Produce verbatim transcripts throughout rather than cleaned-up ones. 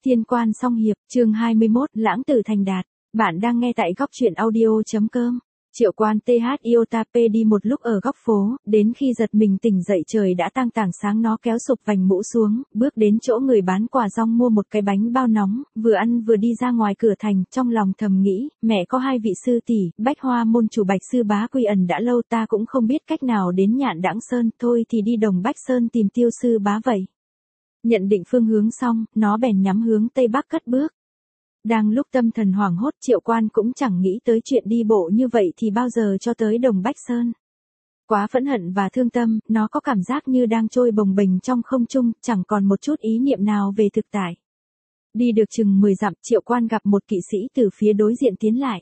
Thiên quan song hiệp, chương hai mươi mốt, lãng tử thành đạt. Bạn đang nghe tại góc truyện audio.com. Triệu Quan tê hát Iotap đi một lúc ở góc phố, đến khi giật mình tỉnh dậy trời đã tang tảng sáng, nó kéo sụp vành mũ xuống, bước đến chỗ người bán quả rong mua một cái bánh bao nóng, vừa ăn vừa đi ra ngoài cửa thành, trong lòng thầm nghĩ, mẹ có hai vị sư tỷ, Bách Hoa môn chủ Bạch sư bá quy ẩn đã lâu, ta cũng không biết cách nào đến Nhạn Đãng Sơn, thôi thì đi Đồng Bách Sơn tìm Tiêu sư bá vậy. Nhận định phương hướng xong, nó bèn nhắm hướng tây bắc cất bước. Đang lúc tâm thần hoảng hốt, Triệu Quan cũng chẳng nghĩ tới chuyện đi bộ như vậy thì bao giờ cho tới Đồng Bách Sơn. Quá phẫn hận và thương tâm, nó có cảm giác như đang trôi bồng bềnh trong không trung, chẳng còn một chút ý niệm nào về thực tại. Đi được chừng mười dặm, Triệu Quan gặp một kỵ sĩ từ phía đối diện tiến lại.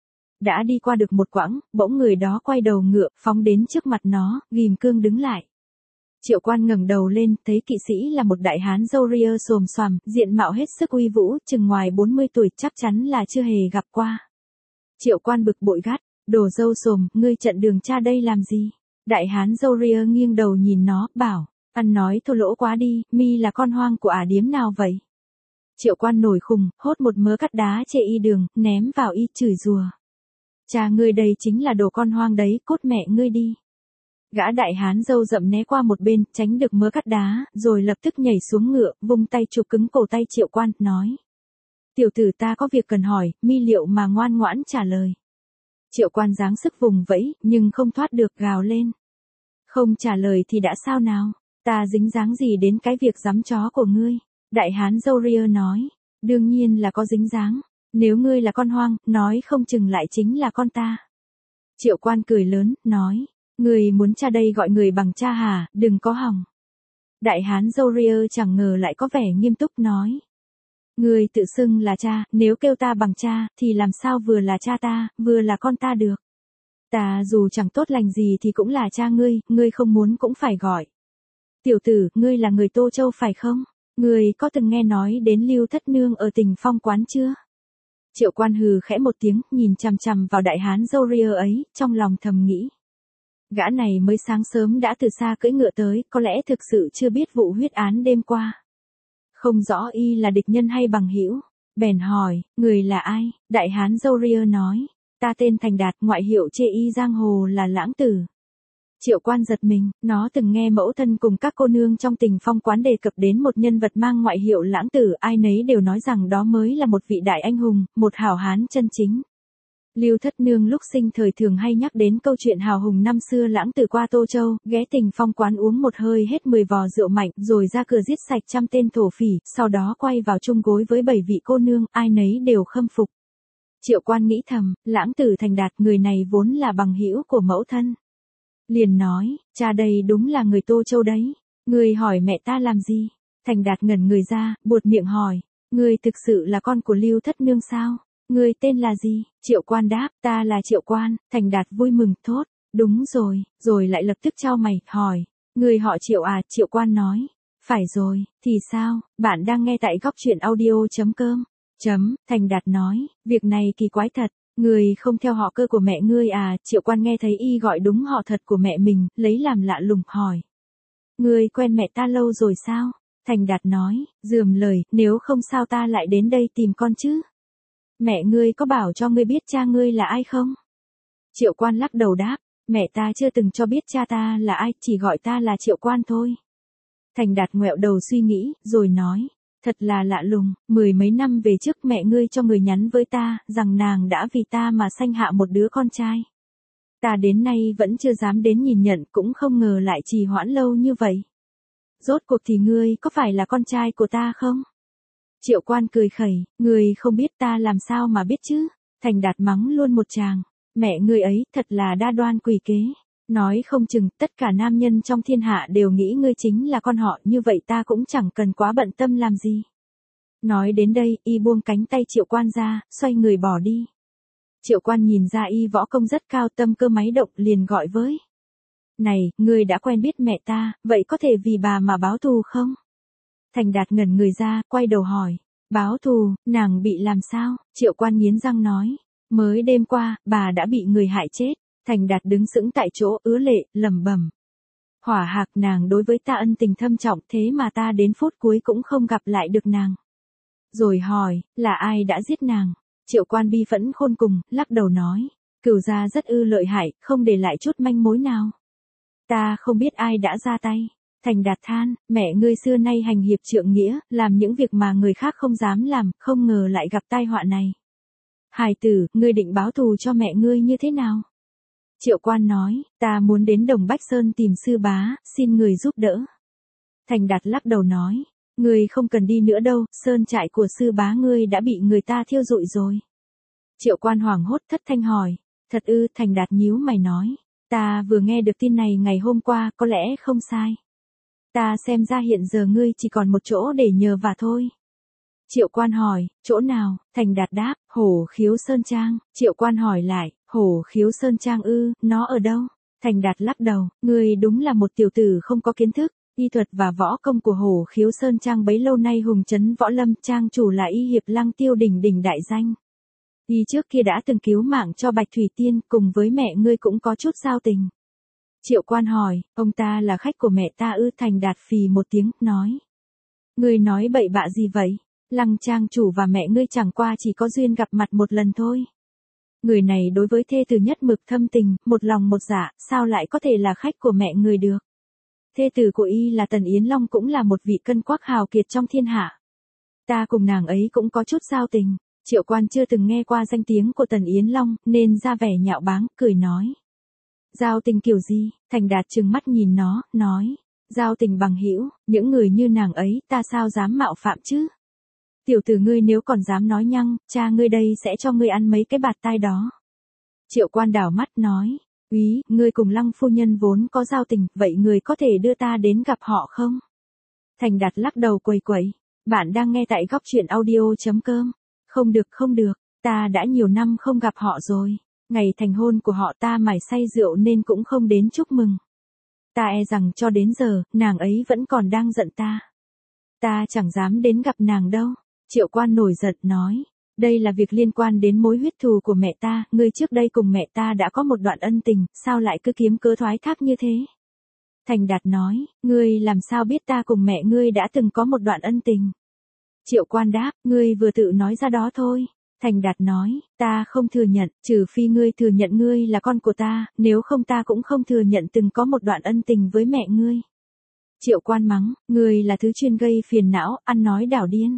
Đã đi qua được một quãng, bỗng người đó quay đầu ngựa, phóng đến trước mặt nó, ghim cương đứng lại. Triệu Quan ngẩng đầu lên, thấy kỵ sĩ là một đại hán râu ria xồm xoàm, diện mạo hết sức uy vũ, chừng ngoài bốn mươi tuổi, chắc chắn là chưa hề gặp qua. Triệu Quan bực bội gắt, đồ râu xồm, ngươi chặn đường cha đây làm gì? Đại hán râu ria nghiêng đầu nhìn nó, bảo, ăn nói thô lỗ quá đi, mi là con hoang của ả điếm nào vậy? Triệu Quan nổi khùng, hốt một mớ cắt đá chê y đường, ném vào y, chửi rủa. Cha ngươi đây chính là đồ con hoang đấy, cốt mẹ ngươi đi. Gã đại hán râu rậm né qua một bên, tránh được mớ cắt đá, rồi lập tức nhảy xuống ngựa, vung tay chụp cứng cổ tay Triệu Quan, nói. Tiểu tử, ta có việc cần hỏi, mi liệu mà ngoan ngoãn trả lời. Triệu Quan giáng sức vùng vẫy, nhưng không thoát được, gào lên. Không trả lời thì đã sao nào, ta dính dáng gì đến cái việc giắm chó của ngươi? Đại hán râu ria nói, đương nhiên là có dính dáng, nếu ngươi là con hoang, nói không chừng lại chính là con ta. Triệu Quan cười lớn, nói. Người muốn cha đây gọi người bằng cha hả, đừng có hòng. Đại hán râu ria chẳng ngờ lại có vẻ nghiêm túc, nói. Người tự xưng là cha, nếu kêu ta bằng cha, thì làm sao vừa là cha ta, vừa là con ta được. Ta dù chẳng tốt lành gì thì cũng là cha ngươi, ngươi không muốn cũng phải gọi. Tiểu tử, ngươi là người Tô Châu phải không? Ngươi có từng nghe nói đến Lưu Thất Nương ở Tình Phong quán chưa? Triệu Quan hừ khẽ một tiếng, nhìn chằm chằm vào đại hán râu ria ấy, trong lòng thầm nghĩ. Gã này mới sáng sớm đã từ xa cưỡi ngựa tới, có lẽ thực sự chưa biết vụ huyết án đêm qua. Không rõ y là địch nhân hay bằng hữu, bèn hỏi, người là ai? Đại hán râu ria nói, ta tên Thành Đạt, ngoại hiệu chê y giang hồ là Lãng Tử. Triệu Quan giật mình, nó từng nghe mẫu thân cùng các cô nương trong Tình Phong quán đề cập đến một nhân vật mang ngoại hiệu Lãng Tử, ai nấy đều nói rằng đó mới là một vị đại anh hùng, một hảo hán chân chính. Lưu Thất Nương lúc sinh thời thường hay nhắc đến câu chuyện hào hùng năm xưa Lãng Tử qua Tô Châu, ghé Tình Phong quán uống một hơi hết mười vò rượu mạnh, rồi ra cửa giết sạch trăm tên thổ phỉ, sau đó quay vào chung gối với bảy vị cô nương, ai nấy đều khâm phục. Triệu Quan nghĩ thầm, Lãng Tử Thành Đạt, người này vốn là bằng hữu của mẫu thân. Liền nói, cha đây đúng là người Tô Châu đấy, người hỏi mẹ ta làm gì? Thành Đạt ngẩn người ra, buột miệng hỏi, người thực sự là con của Lưu Thất Nương sao? Người tên là gì? Triệu Quan đáp, ta là Triệu Quan. Thành Đạt vui mừng, thốt, đúng rồi, rồi lại lập tức chau mày, hỏi, người họ Triệu à? Triệu Quan nói, phải rồi, thì sao, bạn đang nghe tại góc truyện audio.com. Chấm, Thành Đạt nói, việc này kỳ quái thật, người không theo họ Cơ của mẹ ngươi à? Triệu Quan nghe thấy y gọi đúng họ thật của mẹ mình, lấy làm lạ lùng, hỏi, người quen mẹ ta lâu rồi sao? Thành Đạt nói, dườm lời, nếu không sao ta lại đến đây tìm con chứ? Mẹ ngươi có bảo cho ngươi biết cha ngươi là ai không? Triệu Quan lắc đầu đáp, mẹ ta chưa từng cho biết cha ta là ai, chỉ gọi ta là Triệu Quan thôi. Thành Đạt ngoẹo đầu suy nghĩ, rồi nói, thật là lạ lùng, mười mấy năm về trước mẹ ngươi cho người nhắn với ta, rằng nàng đã vì ta mà sanh hạ một đứa con trai. Ta đến nay vẫn chưa dám đến nhìn nhận, cũng không ngờ lại trì hoãn lâu như vậy. Rốt cuộc thì ngươi có phải là con trai của ta không? Triệu Quan cười khẩy, người không biết ta làm sao mà biết chứ? Thành Đạt mắng luôn một tràng, mẹ người ấy thật là đa đoan quỷ kế. Nói không chừng tất cả nam nhân trong thiên hạ đều nghĩ ngươi chính là con họ, như vậy ta cũng chẳng cần quá bận tâm làm gì. Nói đến đây, y buông cánh tay Triệu Quan ra, xoay người bỏ đi. Triệu Quan nhìn ra y võ công rất cao, tâm cơ máy động, liền gọi với. Này, ngươi đã quen biết mẹ ta, vậy có thể vì bà mà báo thù không? Thành Đạt ngẩn người ra, quay đầu hỏi, báo thù, nàng bị làm sao? Triệu Quan nghiến răng nói, mới đêm qua, bà đã bị người hại chết. Thành Đạt đứng sững tại chỗ, ứa lệ, lẩm bẩm. Hỏa Hạc, nàng đối với ta ân tình thâm trọng, thế mà ta đến phút cuối cũng không gặp lại được nàng. Rồi hỏi, là ai đã giết nàng? Triệu Quan bi phẫn khôn cùng, lắc đầu nói, Cửu gia rất ư lợi hại, không để lại chút manh mối nào. Ta không biết ai đã ra tay. Thành Đạt than, mẹ ngươi xưa nay hành hiệp trượng nghĩa, làm những việc mà người khác không dám làm, không ngờ lại gặp tai họa này. Hài tử, ngươi định báo thù cho mẹ ngươi như thế nào? Triệu Quan nói, ta muốn đến Đồng Bách Sơn tìm sư bá, xin người giúp đỡ. Thành Đạt lắc đầu nói, ngươi không cần đi nữa đâu, sơn trại của sư bá ngươi đã bị người ta thiêu rụi rồi. Triệu Quan hoảng hốt thất thanh hỏi, thật ư? Thành Đạt nhíu mày nói, ta vừa nghe được tin này ngày hôm qua, có lẽ không sai. Ta xem ra hiện giờ ngươi chỉ còn một chỗ để nhờ vả thôi. Triệu Quan hỏi, chỗ nào? Thành Đạt đáp, Hổ Khiếu Sơn Trang. Triệu Quan hỏi lại, Hổ Khiếu Sơn Trang ư, nó ở đâu? Thành Đạt lắc đầu, ngươi đúng là một tiểu tử không có kiến thức. Y thuật và võ công của Hổ Khiếu Sơn Trang bấy lâu nay hùng trấn võ lâm, trang chủ là Y Hiệp Lăng Tiêu đỉnh đỉnh đại danh. Y trước kia đã từng cứu mạng cho Bạch Thủy Tiên, cùng với mẹ ngươi cũng có chút giao tình. Triệu Quan hỏi, ông ta là khách của mẹ ta ư? Thành Đạt phì một tiếng, nói. Ngươi nói bậy bạ gì vậy? Lăng trang chủ và mẹ ngươi chẳng qua chỉ có duyên gặp mặt một lần thôi. Người này đối với thê tử nhất mực thâm tình, một lòng một dạ, sao lại có thể là khách của mẹ người được? Thê tử của y là Tần Yến Long, cũng là một vị cân quắc hào kiệt trong thiên hạ. Ta cùng nàng ấy cũng có chút giao tình. Triệu Quan chưa từng nghe qua danh tiếng của Tần Yến Long, nên ra vẻ nhạo báng, cười nói. Giao tình kiểu gì? Thành Đạt trừng mắt nhìn nó, nói. Giao tình bằng hữu, những người như nàng ấy, ta sao dám mạo phạm chứ? Tiểu tử ngươi nếu còn dám nói nhăng, cha ngươi đây sẽ cho ngươi ăn mấy cái bạt tai đó. Triệu Quan đảo mắt nói. Úy, ngươi cùng Lăng phu nhân vốn có giao tình, vậy ngươi có thể đưa ta đến gặp họ không? Thành Đạt lắc đầu quẩy quẩy. Bạn đang nghe tại góc truyện audio chấm com. Không được không được, ta đã nhiều năm không gặp họ rồi. Ngày thành hôn của họ ta mải say rượu nên cũng không đến chúc mừng. Ta e rằng cho đến giờ, nàng ấy vẫn còn đang giận ta. Ta chẳng dám đến gặp nàng đâu. Triệu Quan nổi giận nói. Đây là việc liên quan đến mối huyết thù của mẹ ta, ngươi trước đây cùng mẹ ta đã có một đoạn ân tình, sao lại cứ kiếm cớ thoái thác như thế? Thành Đạt nói, ngươi làm sao biết ta cùng mẹ ngươi đã từng có một đoạn ân tình? Triệu Quan đáp, ngươi vừa tự nói ra đó thôi. Thành Đạt nói, ta không thừa nhận, trừ phi ngươi thừa nhận ngươi là con của ta, nếu không ta cũng không thừa nhận từng có một đoạn ân tình với mẹ ngươi. Triệu Quan mắng, ngươi là thứ chuyên gây phiền não, ăn nói đảo điên.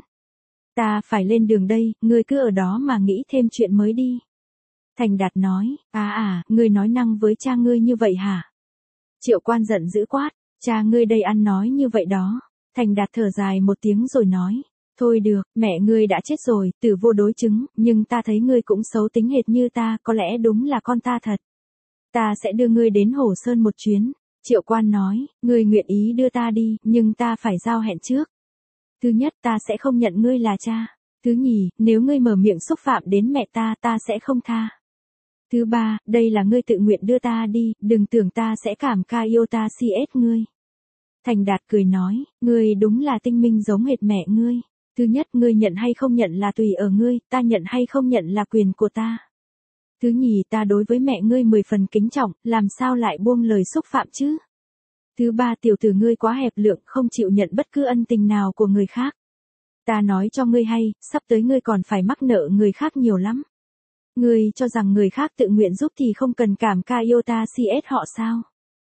Ta phải lên đường đây, ngươi cứ ở đó mà nghĩ thêm chuyện mới đi. Thành Đạt nói, à à, ngươi nói năng với cha ngươi như vậy hả? Triệu Quan giận dữ quát, cha ngươi đây ăn nói như vậy đó. Thành Đạt thở dài một tiếng rồi nói, thôi được, mẹ ngươi đã chết rồi, tử vô đối chứng, nhưng ta thấy ngươi cũng xấu tính hệt như ta, có lẽ đúng là con ta thật. Ta sẽ đưa ngươi đến Hồ Sơn một chuyến. Triệu Quan nói, ngươi nguyện ý đưa ta đi, nhưng ta phải giao hẹn trước. Thứ nhất, ta sẽ không nhận ngươi là cha. Thứ nhì, nếu ngươi mở miệng xúc phạm đến mẹ ta, ta sẽ không tha. Thứ ba, đây là ngươi tự nguyện đưa ta đi, đừng tưởng ta sẽ cảm ca yêu ta si ết ngươi. Thành Đạt cười nói, ngươi đúng là tinh minh giống hệt mẹ ngươi. Thứ nhất, ngươi nhận hay không nhận là tùy ở ngươi, ta nhận hay không nhận là quyền của ta. Thứ nhì, ta đối với mẹ ngươi mười phần kính trọng, làm sao lại buông lời xúc phạm chứ? Thứ ba, tiểu tử ngươi quá hẹp lượng, không chịu nhận bất cứ ân tình nào của người khác. Ta nói cho ngươi hay, sắp tới ngươi còn phải mắc nợ người khác nhiều lắm. Ngươi cho rằng người khác tự nguyện giúp thì không cần cảm ca yêu ta si ết họ sao?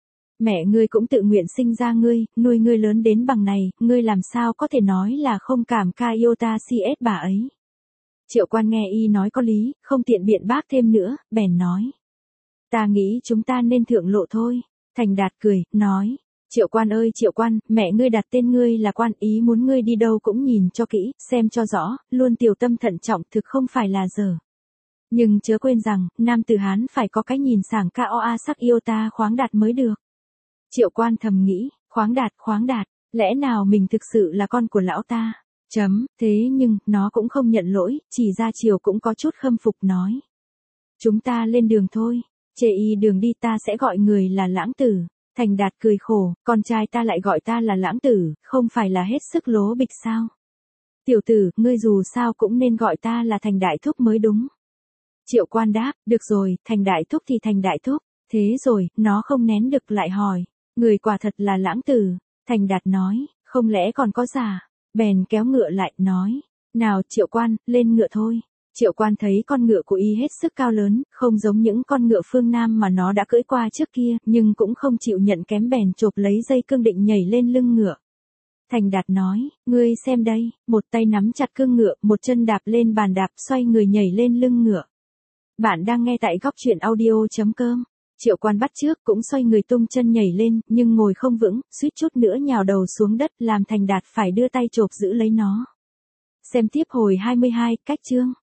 Mẹ ngươi cũng tự nguyện sinh ra ngươi, nuôi ngươi lớn đến bằng này, ngươi làm sao có thể nói là không cảm ca yêu ta si ết bà ấy? Triệu Quan nghe y nói có lý, không tiện biện bác thêm nữa, bèn nói. Ta nghĩ chúng ta nên thượng lộ thôi. Thành Đạt cười, nói. Triệu Quan ơi Triệu Quan, mẹ ngươi đặt tên ngươi là Quan, ý muốn ngươi đi đâu cũng nhìn cho kỹ, xem cho rõ, luôn tiểu tâm thận trọng thực không phải là dở. Nhưng chớ quên rằng, nam tử Hán phải có cái nhìn sảng ca o a sắc yêu ta khoáng đạt mới được. Triệu Quan thầm nghĩ, khoáng đạt, khoáng đạt, lẽ nào mình thực sự là con của lão ta? Chấm, thế nhưng, nó cũng không nhận lỗi, chỉ ra chiều cũng có chút khâm phục nói. Chúng ta lên đường thôi, chê y đường đi ta sẽ gọi người là Lãng Tử. Thành Đạt cười khổ, con trai ta lại gọi ta là Lãng Tử, không phải là hết sức lố bịch sao? Tiểu tử, ngươi dù sao cũng nên gọi ta là Thành Đại Thúc mới đúng. Triệu Quan đáp, được rồi, Thành Đại Thúc thì Thành Đại Thúc, thế rồi, nó không nén được lại hỏi, người quả thật là Lãng Tử. Thành Đạt nói, không lẽ còn có giả? Bèn kéo ngựa lại, nói, Nào Triệu Quan, lên ngựa thôi. Triệu Quan thấy con ngựa của y hết sức cao lớn, không giống những con ngựa phương Nam mà nó đã cưỡi qua trước kia, nhưng cũng không chịu nhận kém bèn chộp lấy dây cương định nhảy lên lưng ngựa. Thành Đạt nói, ngươi xem đây, một tay nắm chặt cương ngựa, một chân đạp lên bàn đạp xoay người nhảy lên lưng ngựa. Bạn đang nghe tại góc truyện audio chấm com. Triệu Quan bắt chước cũng xoay người tung chân nhảy lên, nhưng ngồi không vững, suýt chút nữa nhào đầu xuống đất làm Thành Đạt phải đưa tay chộp giữ lấy nó. Xem tiếp hồi hai mươi hai, cách chương.